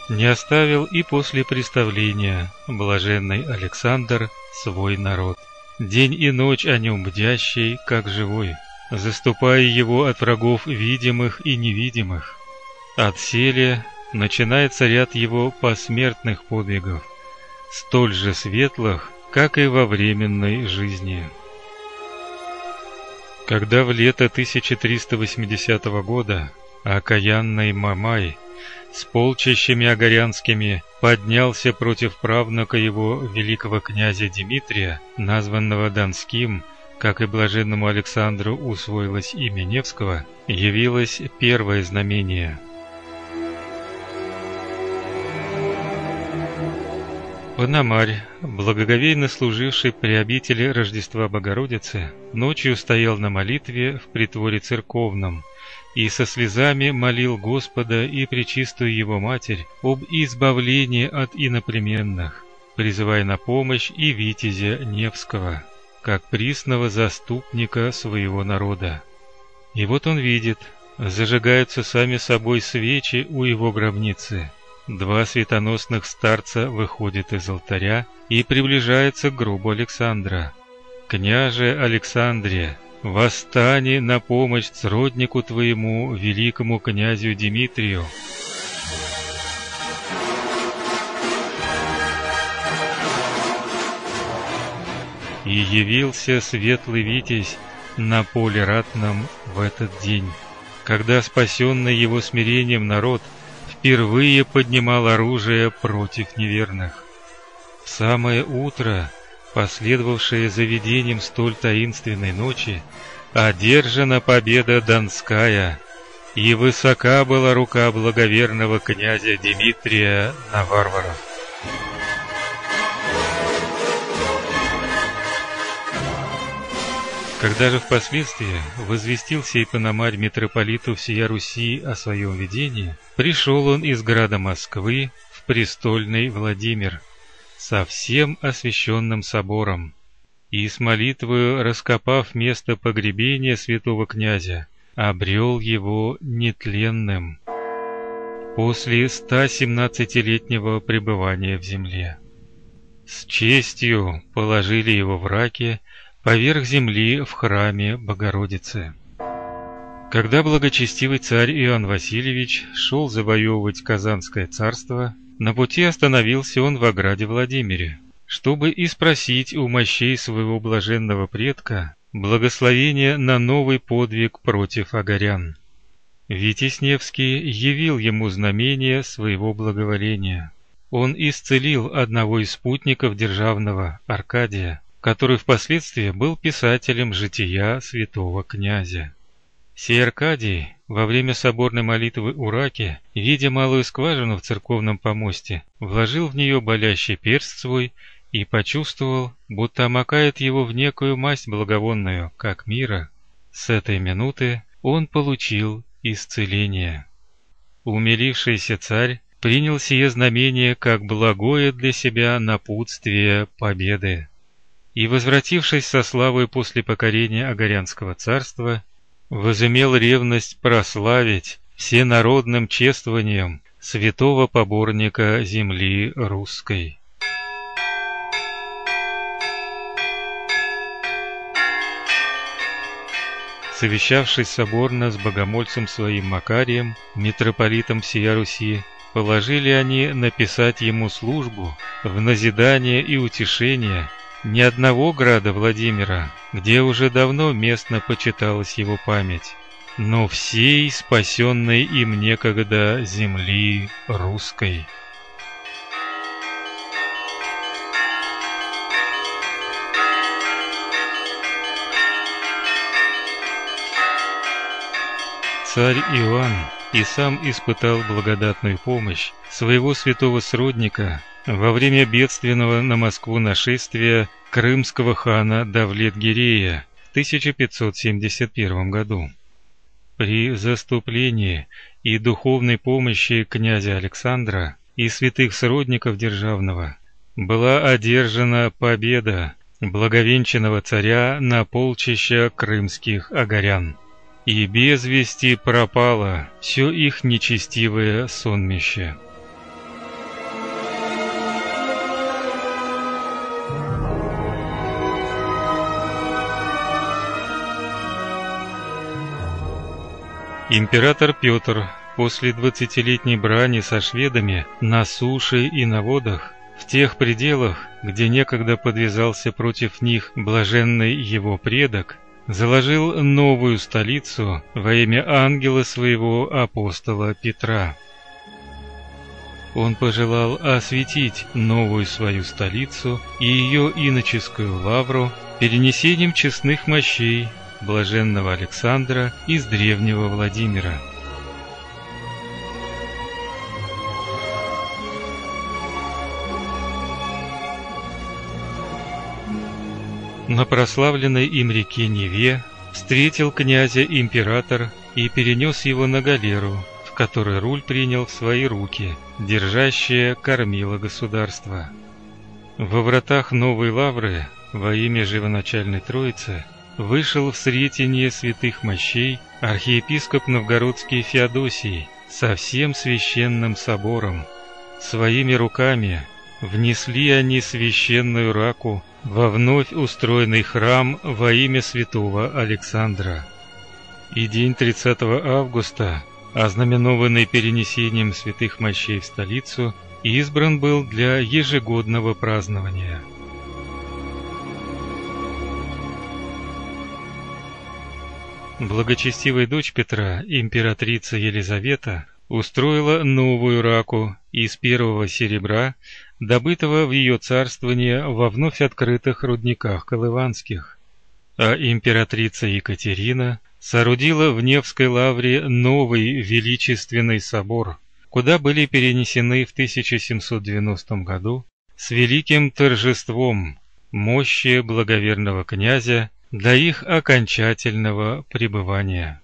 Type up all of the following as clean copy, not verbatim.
Не оставил и после представления блаженный Александр свой народ. День и ночь о нем бдящий, как живой, заступая его от врагов видимых и невидимых. Отселе начинается ряд его посмертных подвигов, столь же светлых, как и во временной жизни. Когда в лето 1380 года окаянный Мамай с полчищами агарянскими поднялся против правнука его великого князя Дмитрия, названного Донским, как и блаженному Александру усвоилось имя Невского, явилось первое знамение. Пономарь, благоговейно служивший при обители Рождества Богородицы, ночью стоял на молитве в притворе церковном и со слезами молил Господа и пречистую Его Матерь об избавлении от иноплеменных, призывая на помощь и витязя Невского, как присного заступника своего народа. И вот он видит, зажигаются сами собой свечи у его гробницы. Два светоносных старца выходят из алтаря и приближаются к гробу Александра. «Княже Александре, восстани на помощь сроднику твоему, великому князю Дмитрию!» И явился светлый витязь на поле ратном в этот день, когда спасенный его смирением народ впервые поднимал оружие против неверных. В самое утро, последовавшее за видением столь таинственной ночи, одержана победа Донская, и высока была рука благоверного князя Дмитрия на варваров. Когда же впоследствии возвестил сей Пономарь митрополиту всея Руси о своем видении, пришел он из града Москвы в престольный Владимир со всем освященным собором, и с молитвою, раскопав место погребения святого князя, обрел его нетленным после 117-летнего пребывания в земле. С честью положили его в раке поверх земли в храме Богородицы. Когда благочестивый царь Иоанн Васильевич шел завоевывать Казанское царство, на пути остановился он в ограде Владимире, чтобы испросить у мощей своего блаженного предка благословение на новый подвиг против агарян. Витязь Невский явил ему знамение своего благоволения. Он исцелил одного из спутников державного, Аркадия, который впоследствии был писателем жития святого князя. Сей Аркадий во время соборной молитвы у раки, видя малую скважину в церковном помосте, вложил в нее болящий перст свой и почувствовал, будто омакает его в некую масть благовонную, как мира. С этой минуты он получил исцеление. Умилившийся царь принял сие знамение как благое для себя напутствие победы. И, возвратившись со славой после покорения Агарянского царства, возымел ревность прославить всенародным чествованием святого поборника земли русской. Совещавшись соборно с богомольцем своим Макарием, митрополитом всея Руси, положили они написать ему службу в назидание и утешение ни одного града Владимира, где уже давно местно почиталась его память, но всей спасенной им некогда земли русской. Царь Иоанн и сам испытал благодатную помощь своего святого сродника во время бедственного на Москву нашествия крымского хана Давлет-Гирея в 1571 году. При заступлении и духовной помощи князя Александра и святых сродников державного была одержана победа благовенчанного царя на полчища крымских агарян, и без вести пропало все их нечестивое сонмище. Император Петр после 20-летней брани со шведами на суше и на водах, в тех пределах, где некогда подвязался против них блаженный его предок, заложил новую столицу во имя ангела своего апостола Петра. Он пожелал осветить новую свою столицу и ее иноческую лавру перенесением честных мощей блаженного Александра из древнего Владимира. На прославленной им реке Неве встретил князя император и перенес его на галеру, в которой руль принял в свои руки, держащее кормило государства. Во вратах Новой Лавры во имя Живоначальной Троицы вышел в сретение святых мощей архиепископ Новгородский Феодосий со всем священным собором. Своими руками внесли они священную раку во вновь устроенный храм во имя святого Александра. И день 30 августа, ознаменованный перенесением святых мощей в столицу, избран был для ежегодного празднования. Благочестивая дочь Петра, императрица Елизавета, устроила новую раку из первого серебра, добытого в ее царствование во вновь открытых рудниках колыванских. А императрица Екатерина соорудила в Невской лавре новый величественный собор, куда были перенесены в 1790 году с великим торжеством мощи благоверного князя для их окончательного пребывания.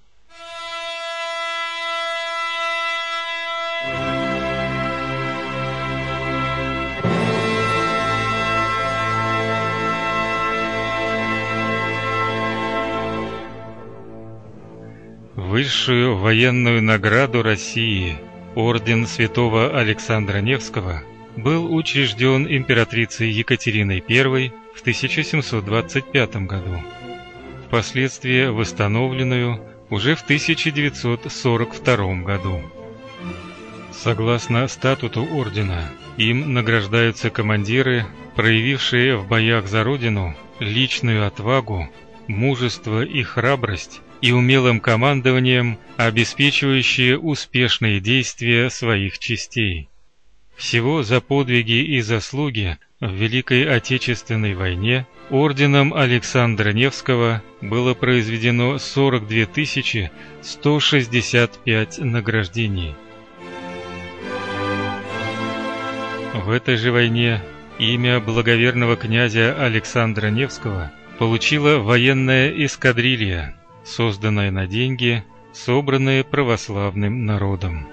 Высшую военную награду России, орден святого Александра Невского, был учрежден императрицей Екатериной I в 1725 году, впоследствии восстановленную уже в 1942 году. Согласно статуту ордена, им награждаются командиры, проявившие в боях за Родину личную отвагу, мужество и храбрость, и умелым командованием обеспечивающие успешные действия своих частей. Всего за подвиги и заслуги в Великой Отечественной войне орденом Александра Невского было произведено 42 165 награждений. В этой же войне имя благоверного князя Александра Невского получила военная эскадрилья, созданная на деньги, собранные православным народом.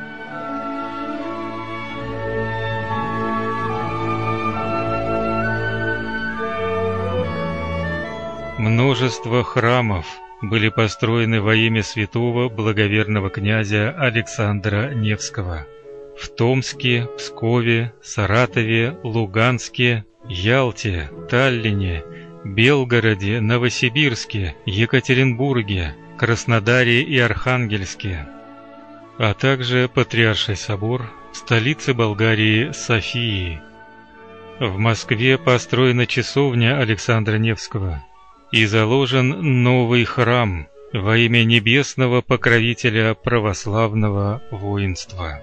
Множество храмов были построены во имя святого благоверного князя Александра Невского в Томске, Пскове, Саратове, Луганске, Ялте, Таллине, Белгороде, Новосибирске, Екатеринбурге, Краснодаре и Архангельске, а также Патриарший собор в столице Болгарии Софии. В Москве построена часовня Александра Невского и заложен новый храм во имя небесного покровителя православного воинства.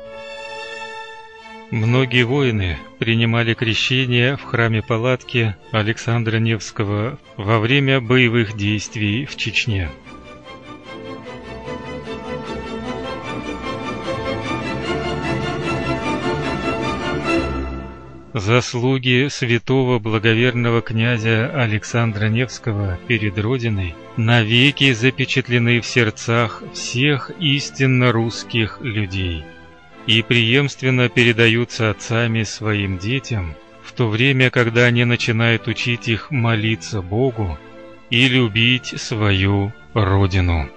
Многие воины принимали крещение в храме палатки Александра Невского во время боевых действий в Чечне. Заслуги святого благоверного князя Александра Невского перед Родиной навеки запечатлены в сердцах всех истинно русских людей и преемственно передаются отцами своим детям, в то время, когда они начинают учить их молиться Богу и любить свою Родину.